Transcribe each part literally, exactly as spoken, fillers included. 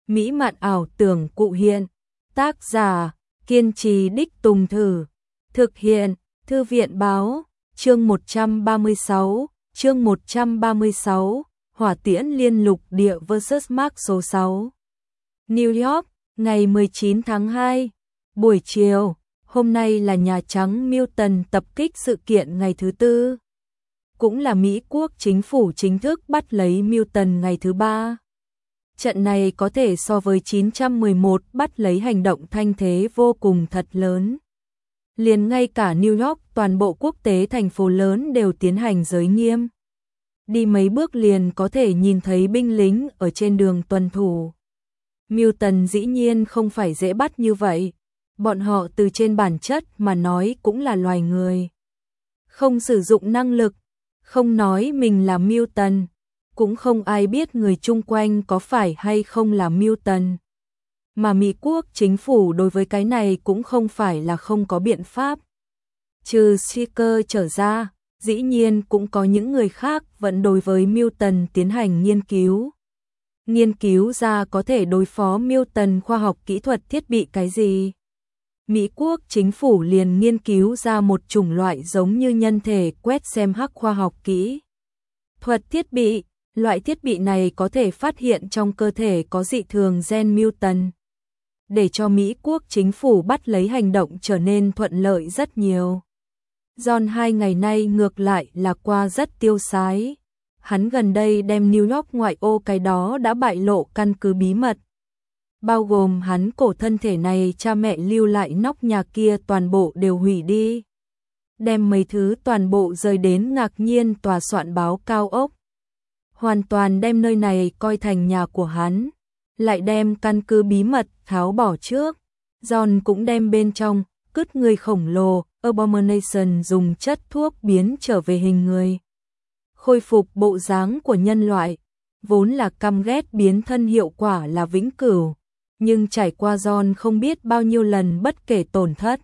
Mỹ mạn ảo tưởng cụ hiện. Tác giả, kiên trì đích tùng thử. Thực hiện, Thư viện Báo, chương một trăm ba mươi sáu, chương một trăm ba mươi sáu, Hỏa tiễn liên lục địa versus Mark số sáu. New York, ngày mười chín tháng hai, buổi chiều, hôm nay là Nhà Trắng Milton tập kích sự kiện ngày thứ tư. Cũng là Mỹ quốc chính phủ chính thức bắt lấy Milton ngày thứ ba. Trận này có thể so với chín trăm mười một bắt lấy hành động thanh thế vô cùng thật lớn. Liền ngay cả New York, toàn bộ quốc tế thành phố lớn đều tiến hành giới nghiêm. Đi mấy bước liền có thể nhìn thấy binh lính ở trên đường tuần thủ. Milton dĩ nhiên không phải dễ bắt như vậy. Bọn họ từ trên bản chất mà nói cũng là loài người. Không sử dụng năng lực, không nói mình là Milton, cũng không ai biết người chung quanh có phải hay không là Milton. Mà Mỹ quốc chính phủ đối với cái này cũng không phải là không có biện pháp. Trừ Seeker trở ra, dĩ nhiên cũng có những người khác vẫn đối với Milton tiến hành nghiên cứu. Nghiên cứu ra có thể đối phó Milton khoa học kỹ thuật thiết bị cái gì. Mỹ quốc chính phủ liền nghiên cứu ra một chủng loại giống như nhân thể quét xem hắc khoa học kỹ thuật thiết bị. Loại thiết bị này có thể phát hiện trong cơ thể có dị thường gen Milton, để cho Mỹ quốc chính phủ bắt lấy hành động trở nên thuận lợi rất nhiều. John hai ngày nay ngược lại là qua rất tiêu sái. Hắn gần đây đem New York ngoại ô cái đó đã bại lộ căn cứ bí mật. Bao gồm hắn cổ thân thể này cha mẹ lưu lại nóc nhà kia toàn bộ đều hủy đi. Đem mấy thứ toàn bộ rời đến ngạc nhiên tòa soạn báo cao ốc. Hoàn toàn đem nơi này coi thành nhà của hắn. Lại đem căn cứ bí mật tháo bỏ trước. John cũng đem bên trong cứt người khổng lồ Abomination dùng chất thuốc biến trở về hình người. Khôi phục bộ dáng của nhân loại. Vốn là căm ghét biến thân hiệu quả là vĩnh cửu. Nhưng trải qua John không biết bao nhiêu lần bất kể tổn thất,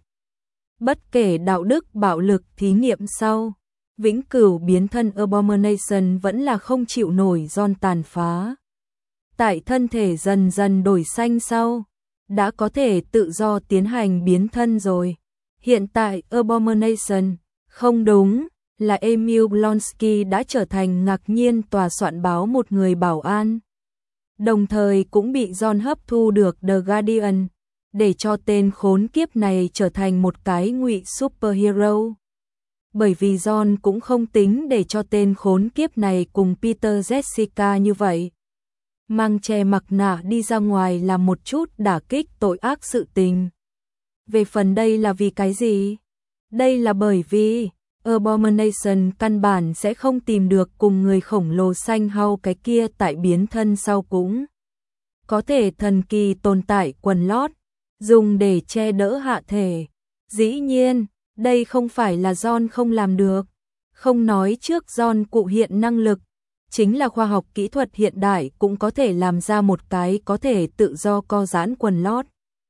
bất kể đạo đức bạo lực thí nghiệm sau, vĩnh cửu biến thân Abomination vẫn là không chịu nổi John tàn phá. Tại thân thể dần dần đổi xanh sau, đã có thể tự do tiến hành biến thân rồi. Hiện tại Abomination, không đúng, là Emil Blonsky đã trở thành ngạc nhiên tòa soạn báo một người bảo an. Đồng thời cũng bị John hấp thu được The Guardian, để cho tên khốn kiếp này trở thành một cái ngụy superhero. Bởi vì John cũng không tính để cho tên khốn kiếp này cùng Peter Jessica như vậy. Mang che mặt nạ đi ra ngoài làm một chút đả kích tội ác sự tình. Về phần đây là vì cái gì? Đây là bởi vì Abomination căn bản sẽ không tìm được cùng người khổng lồ xanh hao cái kia tại biến thân sau cũng có thể thần kỳ tồn tại quần lót, dùng để che đỡ hạ thể. Dĩ nhiên, đây không phải là John không làm được. Không nói trước John cụ hiện năng lực, chính là khoa học kỹ thuật hiện đại cũng có thể làm ra một cái có thể tự do co giãn quần lót.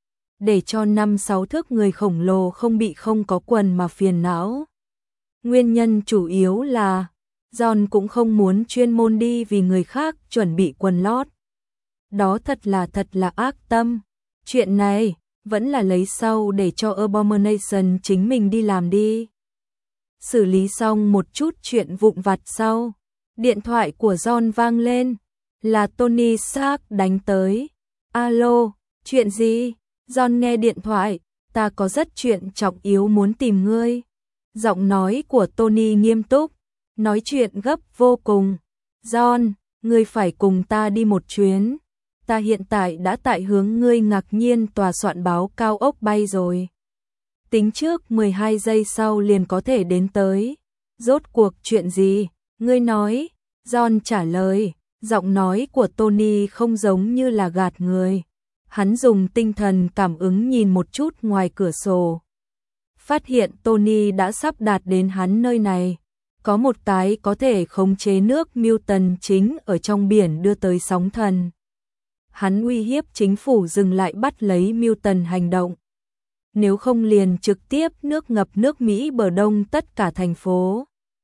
Để cho năm sáu thước người khổng lồ không bị không có quần mà phiền não. Nguyên nhân chủ yếu là John cũng không muốn chuyên môn đi vì người khác chuẩn bị quần lót. Đó thật là thật là ác tâm. Chuyện này vẫn là lấy sau để cho Abomination chính mình đi làm đi. Xử lý xong một chút chuyện vụn vặt sau, điện thoại của John vang lên, là Tony Stark đánh tới. Alo, chuyện gì? John nghe điện thoại, ta có rất chuyện trọng yếu muốn tìm ngươi. Giọng nói của Tony nghiêm túc, nói chuyện gấp vô cùng. John, ngươi phải cùng ta đi một chuyến. Ta hiện tại đã tại hướng ngươi ngạc nhiên tòa soạn báo cao ốc bay rồi. Tính trước mười hai giây sau liền có thể đến tới. Rốt cuộc chuyện gì? Ngươi nói. John trả lời, giọng nói của Tony không giống như là gạt người. Hắn dùng tinh thần cảm ứng nhìn một chút ngoài cửa sổ. Phát hiện Tony đã sắp đạt đến hắn nơi này. Có một cái có thể khống chế nước Milton chính ở trong biển đưa tới sóng thần. Hắn uy hiếp chính phủ dừng lại bắt lấy Milton hành động. Nếu không liền trực tiếp nước ngập nước Mỹ bờ đông tất cả thành phố.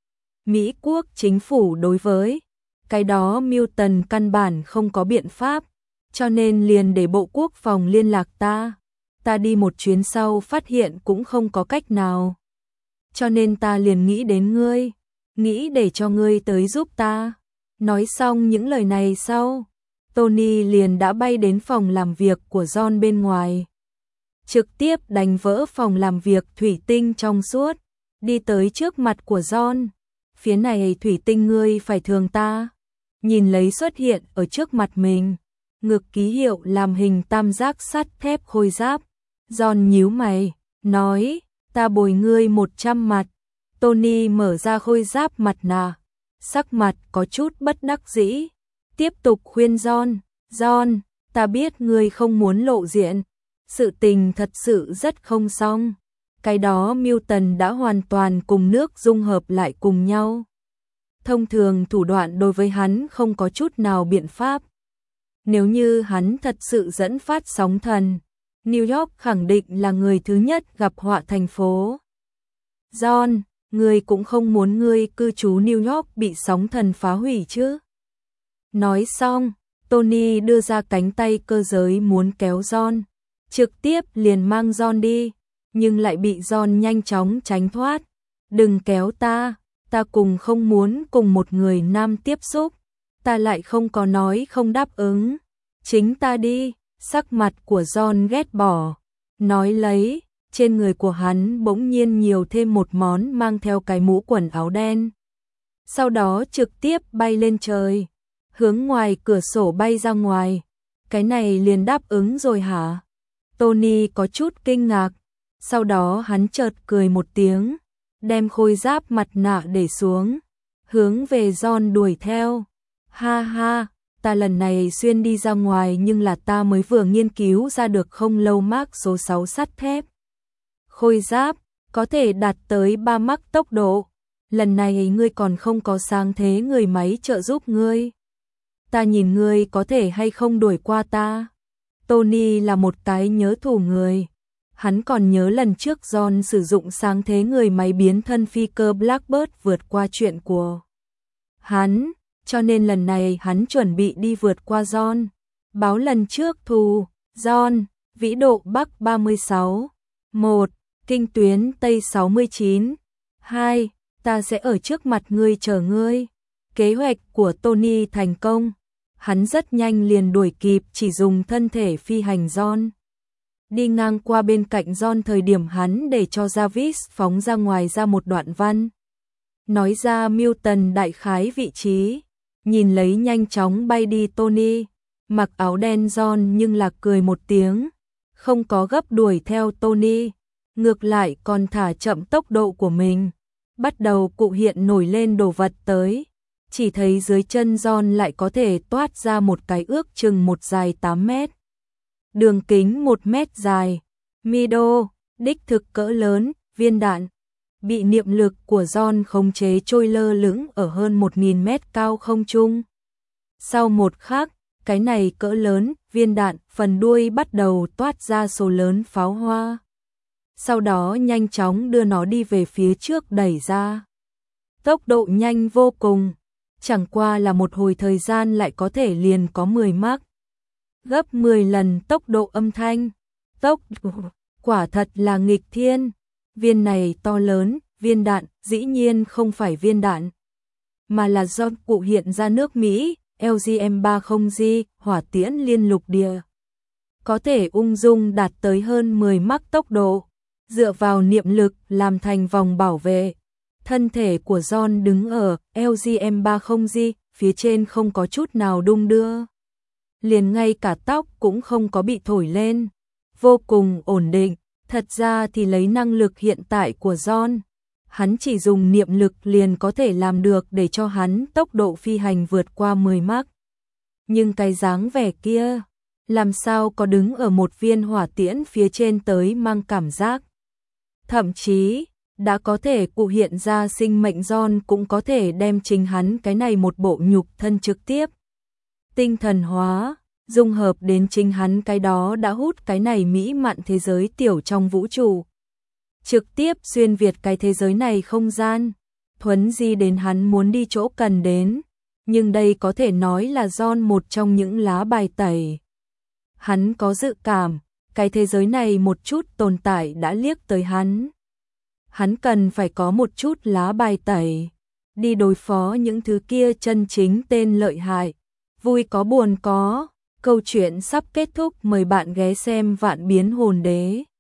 Mỹ quốc chính phủ đối với cái đó Milton căn bản không có biện pháp. cho nên liền để Bộ Quốc phòng liên lạc ta. Ta đi một chuyến sau phát hiện cũng không có cách nào. Cho nên ta liền nghĩ đến ngươi, nghĩ để cho ngươi tới giúp ta. Nói xong những lời này sau, Tony liền đã bay đến phòng làm việc của John bên ngoài. Trực tiếp đánh vỡ phòng làm việc thủy tinh trong suốt, đi tới trước mặt của John. Phía này thủy tinh ngươi phải thường ta. Nhìn lấy xuất hiện ở trước mặt mình, ngực ký hiệu làm hình tam giác sắt thép khôi giáp. John nhíu mày, nói, ta bồi ngươi một trăm mặt. Tony mở ra khôi giáp mặt nạ, sắc mặt có chút bất đắc dĩ. Tiếp tục khuyên John, John, ta biết ngươi không muốn lộ diện. Sự tình thật sự rất không xong. Cái đó Milton đã hoàn toàn cùng nước dung hợp lại cùng nhau. Thông thường thủ đoạn đối với hắn không có chút nào biện pháp. Nếu như hắn thật sự dẫn phát sóng thần, New York khẳng định là người thứ nhất gặp họa thành phố. John, ngươi cũng không muốn ngươi cư trú New York bị sóng thần phá hủy chứ? Nói xong, Tony đưa ra cánh tay cơ giới muốn kéo John, trực tiếp liền mang John đi, nhưng lại bị John nhanh chóng tránh thoát. Đừng kéo ta, ta cùng không muốn cùng một người nam tiếp xúc, ta lại không có nói không đáp ứng. Chính ta đi. Sắc mặt của John ghét bỏ, nói lấy, trên người của hắn bỗng nhiên nhiều thêm một món mang theo cái mũ quần áo đen. Sau đó trực tiếp bay lên trời, hướng ngoài cửa sổ bay ra ngoài. Cái này liền đáp ứng rồi hả? Tony có chút kinh ngạc, sau đó hắn chợt cười một tiếng, đem khôi giáp mặt nạ để xuống, hướng về John đuổi theo. Ha ha! Ta lần này xuyên đi ra ngoài nhưng là ta mới vừa nghiên cứu ra được không lâu Mark số sáu sắt thép. Khôi giáp, có thể đạt tới ba mach tốc độ. Lần này ngươi còn không có sáng thế người máy trợ giúp ngươi. Ta nhìn ngươi có thể hay không đuổi qua ta. Tony là một cái nhớ thủ người. Hắn còn nhớ lần trước John sử dụng sáng thế người máy biến thân phi cơ Blackbird vượt qua chuyện của hắn. Cho nên lần này hắn chuẩn bị đi vượt qua John. Báo lần trước thù, John, vĩ độ Bắc ba mươi sáu. một. Kinh tuyến Tây sáu mươi chín. hai. Ta sẽ ở trước mặt ngươi chờ ngươi. Kế hoạch của Tony thành công. Hắn rất nhanh liền đuổi kịp chỉ dùng thân thể phi hành John. Đi ngang qua bên cạnh John thời điểm hắn để cho Jarvis phóng ra ngoài ra một đoạn văn. Nói ra Milton đại khái vị trí. Nhìn lấy nhanh chóng bay đi Tony, mặc áo đen John nhưng là cười một tiếng, không có gấp đuổi theo Tony, ngược lại còn thả chậm tốc độ của mình, bắt đầu cụ hiện nổi lên đồ vật tới, chỉ thấy dưới chân John lại có thể toát ra một cái ước chừng một dài tám mét, đường kính một mét dài, Mido, đích thực cỡ lớn, viên đạn. Bị niệm lực của John khống chế trôi lơ lửng ở hơn một nghìn mét cao không trung. Sau một khắc, cái này cỡ lớn, viên đạn, phần đuôi bắt đầu toát ra số lớn pháo hoa. Sau đó nhanh chóng đưa nó đi về phía trước đẩy ra. Tốc độ nhanh vô cùng, chẳng qua là một hồi thời gian lại có thể liền có mười mach. Gấp mười lần tốc độ âm thanh. Tốc quả thật là nghịch thiên. Viên này to lớn, viên đạn, dĩ nhiên không phải viên đạn, mà là do cụ hiện ra nước Mỹ, L G M ba mươi G, hỏa tiễn liên lục địa. Có thể ung dung đạt tới hơn mười mach tốc độ, dựa vào niệm lực làm thành vòng bảo vệ. Thân thể của John đứng ở L G M ba mươi G, phía trên không có chút nào đung đưa. Liền ngay cả tóc cũng không có bị thổi lên, vô cùng ổn định. Thật ra thì lấy năng lực hiện tại của John, hắn chỉ dùng niệm lực liền có thể làm được để cho hắn tốc độ phi hành vượt qua mười mach. Nhưng cái dáng vẻ kia, làm sao có đứng ở một viên hỏa tiễn phía trên tới mang cảm giác. Thậm chí, đã có thể cụ hiện ra sinh mệnh John cũng có thể đem chính hắn cái này một bộ nhục thân trực tiếp. Tinh thần hóa. Dung hợp đến chính hắn cái đó đã hút cái này mỹ mạn thế giới tiểu trong vũ trụ. Trực tiếp xuyên việt cái thế giới này không gian, thuấn di đến hắn muốn đi chỗ cần đến. Nhưng đây có thể nói là John một trong những lá bài tẩy. Hắn có dự cảm, cái thế giới này một chút tồn tại đã liếc tới hắn. Hắn cần phải có một chút lá bài tẩy, đi đối phó những thứ kia chân chính tên lợi hại. Vui có buồn có, câu chuyện sắp kết thúc, mời bạn ghé xem Vạn Biến Hồn Đế.